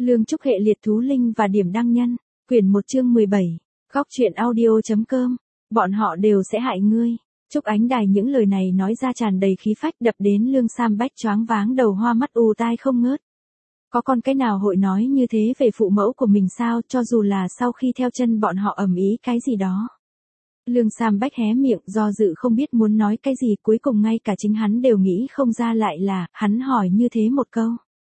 Lương Trúc hệ liệt thú linh và điểm đăng nhân, quyển 1 chương 17, góc truyện audio.com, bọn họ đều sẽ hại ngươi. Trúc Ánh Đài những lời này nói ra tràn đầy khí phách đập đến Lương Sam Bách choáng váng đầu hoa mắt ù tai không ngớt. Có con cái nào hội nói như thế về phụ mẫu của mình sao, cho dù là sau khi theo chân bọn họ ầm ĩ cái gì đó. Lương Sam Bách hé miệng do dự không biết muốn nói cái gì, cuối cùng ngay cả chính hắn đều nghĩ không ra, lại là, hắn hỏi như thế một câu.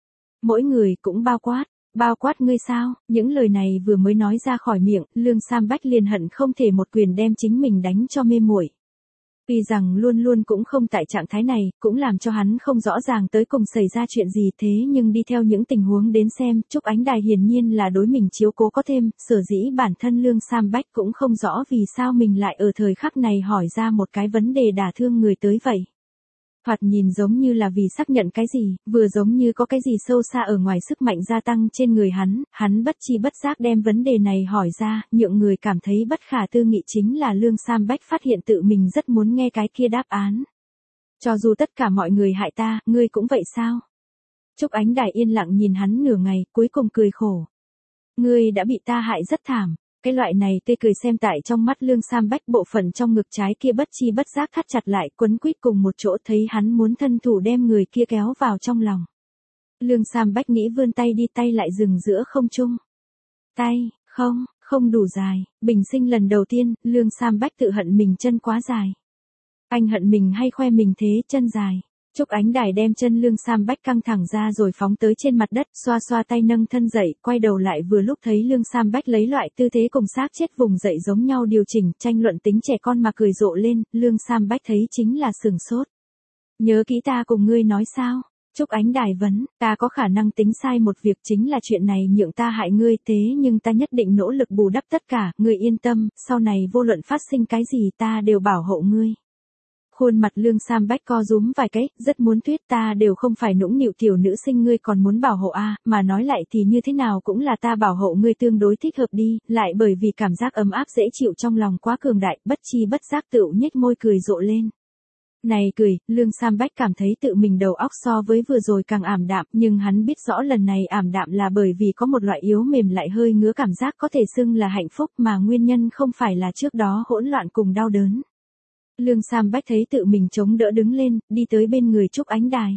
Mỗi người cũng bao quát ngươi sao? Những lời này vừa mới nói ra khỏi miệng, Lương Sam Bách liền hận không thể một quyền đem chính mình đánh cho mê muội. Tuy rằng luôn luôn cũng không tại trạng thái này, cũng làm cho hắn không rõ ràng tới cùng xảy ra chuyện gì, thế nhưng đi theo những tình huống đến xem, Trúc Ánh Đài hiển nhiên là đối mình chiếu cố có thêm, sở dĩ bản thân Lương Sam Bách cũng không rõ vì sao mình lại ở thời khắc này hỏi ra một cái vấn đề đả thương người tới vậy. Thoạt nhìn giống như là vì xác nhận cái gì, vừa giống như có cái gì sâu xa ở ngoài sức mạnh gia tăng trên người hắn bất chi bất giác đem vấn đề này hỏi ra, nhượng người cảm thấy bất khả tư nghị chính là Lương Sam Bách phát hiện tự mình rất muốn nghe cái kia đáp án. Cho dù tất cả mọi người hại ta, ngươi cũng vậy sao? Trúc Ánh Đài yên lặng nhìn hắn nửa ngày, cuối cùng cười khổ. Ngươi đã bị ta hại rất thảm. Cái loại này tê cười xem tại trong mắt Lương Sam Bách, bộ phận trong ngực trái kia bất chi bất giác thắt chặt lại, quấn quýt cùng một chỗ, thấy hắn muốn thân thủ đem người kia kéo vào trong lòng. Lương Sam Bách nghĩ vươn tay đi, tay lại dừng giữa không trung. Tay, không đủ dài, bình sinh lần đầu tiên, Lương Sam Bách tự hận mình chân quá dài. Anh hận mình hay khoe mình thế chân dài. Trúc Ánh Đài đem chân Lương Sam Bách căng thẳng ra rồi phóng tới trên mặt đất, xoa xoa tay nâng thân dậy, quay đầu lại vừa lúc thấy Lương Sam Bách lấy loại tư thế cùng xác chết vùng dậy giống nhau điều chỉnh, tranh luận tính trẻ con mà cười rộ lên, Lương Sam Bách thấy chính là sửng sốt. Nhớ kỹ ta cùng ngươi nói sao? Trúc Ánh Đài vấn, ta có khả năng tính sai một việc, chính là chuyện này nhượng ta hại ngươi, thế nhưng ta nhất định nỗ lực bù đắp tất cả, ngươi yên tâm, sau này vô luận phát sinh cái gì ta đều bảo hộ ngươi. Khuôn mặt Lương Sam Bách co rúm vài cái, rất muốn thuyết ta đều không phải nũng nịu tiểu nữ sinh ngươi còn muốn bảo hộ a, mà nói lại thì như thế nào cũng là ta bảo hộ ngươi tương đối thích hợp đi, lại bởi vì cảm giác ấm áp dễ chịu trong lòng quá cường đại, bất chi bất giác tựu nhếch môi cười rộ lên. Này cười, Lương Sam Bách cảm thấy tự mình đầu óc so với vừa rồi càng ảm đạm, nhưng hắn biết rõ lần này ảm đạm là bởi vì có một loại yếu mềm lại hơi ngứa cảm giác có thể xưng là hạnh phúc, mà nguyên nhân không phải là trước đó hỗn loạn cùng đau đớn. Lương Sam Bách thấy tự mình chống đỡ đứng lên, đi tới bên người Trúc Ánh Đài.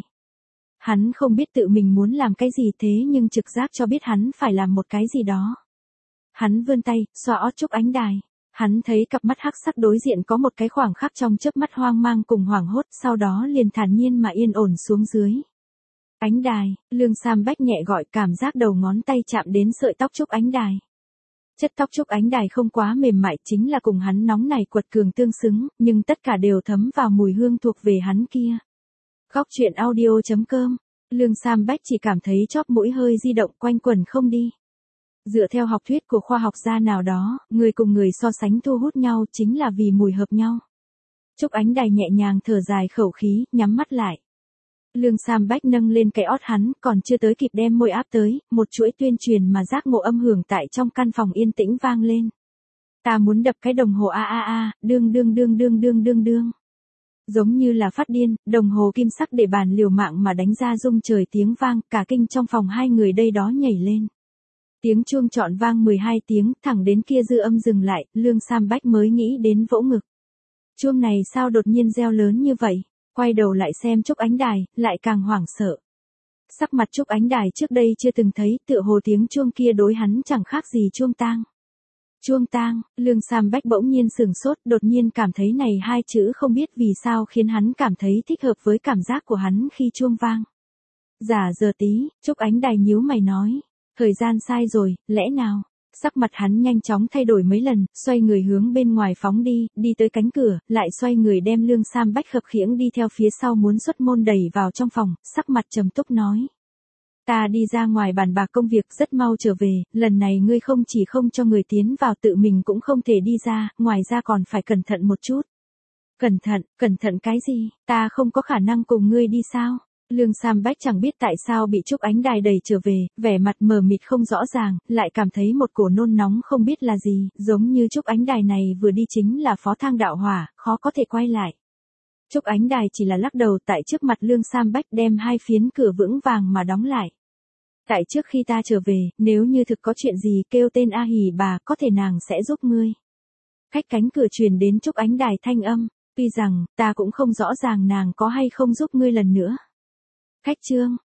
Hắn không biết tự mình muốn làm cái gì, thế nhưng trực giác cho biết hắn phải làm một cái gì đó. Hắn vươn tay, xoa ót Trúc Ánh Đài. Hắn thấy cặp mắt hắc sắc đối diện có một cái khoảng khắc trong chớp mắt hoang mang cùng hoảng hốt, sau đó liền thản nhiên mà yên ổn xuống dưới. Ánh Đài, Lương Sam Bách nhẹ gọi, cảm giác đầu ngón tay chạm đến sợi tóc Trúc Ánh Đài. Chất tóc Trúc Ánh Đài không quá mềm mại, chính là cùng hắn nóng này quật cường tương xứng, nhưng tất cả đều thấm vào mùi hương thuộc về hắn kia. Góc truyện audio.com, Lương Sam Bách chỉ cảm thấy chóp mũi hơi di động quanh quẩn không đi. Dựa theo học thuyết của khoa học gia nào đó, người cùng người so sánh thu hút nhau chính là vì mùi hợp nhau. Trúc Ánh Đài nhẹ nhàng thở dài khẩu khí, nhắm mắt lại. Lương Sam Bách nâng lên cái ót hắn, còn chưa tới kịp đem môi áp tới, một chuỗi tuyên truyền mà giác ngộ âm hưởng tại trong căn phòng yên tĩnh vang lên. Ta muốn đập cái đồng hồ đương. Giống như là phát điên, đồng hồ kim sắc để bàn liều mạng mà đánh ra rung trời tiếng vang, cả kinh trong phòng hai người đây đó nhảy lên. Tiếng chuông trọn vang 12 tiếng, thẳng đến kia dư âm dừng lại, Lương Sam Bách mới nghĩ đến vỗ ngực. Chuông này sao đột nhiên reo lớn như vậy? Quay đầu lại xem Trúc Ánh Đài, lại càng hoảng sợ. Sắc mặt Trúc Ánh Đài trước đây chưa từng thấy, tựa hồ tiếng chuông kia đối hắn chẳng khác gì chuông tang. Chuông tang, Lương Sam Bách bỗng nhiên sửng sốt, đột nhiên cảm thấy này hai chữ không biết vì sao khiến hắn cảm thấy thích hợp với cảm giác của hắn khi chuông vang. Giả giờ tí, Trúc Ánh Đài nhíu mày nói. Thời gian sai rồi, lẽ nào? Sắc mặt hắn nhanh chóng thay đổi mấy lần, xoay người hướng bên ngoài phóng đi, đi tới cánh cửa, lại xoay người đem Lương Sam Bách khập khiễng đi theo phía sau muốn xuất môn đẩy vào trong phòng, sắc mặt trầm túc nói. Ta đi ra ngoài bàn bạc công việc rất mau trở về, lần này ngươi không chỉ không cho người tiến vào, tự mình cũng không thể đi ra, ngoài ra còn phải cẩn thận một chút. Cẩn thận cái gì, ta không có khả năng cùng ngươi đi sao? Lương Sam Bách chẳng biết tại sao bị Trúc Ánh Đài đẩy trở về, vẻ mặt mờ mịt không rõ ràng, lại cảm thấy một cổ nôn nóng không biết là gì, giống như Trúc Ánh Đài này vừa đi chính là phó thang đạo hỏa, khó có thể quay lại. Trúc Ánh Đài chỉ là lắc đầu tại trước mặt Lương Sam Bách đem hai phiến cửa vững vàng mà đóng lại. Tại trước khi ta trở về, nếu như thực có chuyện gì kêu tên A Hỉ bà, có thể nàng sẽ giúp ngươi. Cách cánh cửa truyền đến Trúc Ánh Đài thanh âm, tuy rằng, ta cũng không rõ ràng nàng có hay không giúp ngươi lần nữa. Khách trương,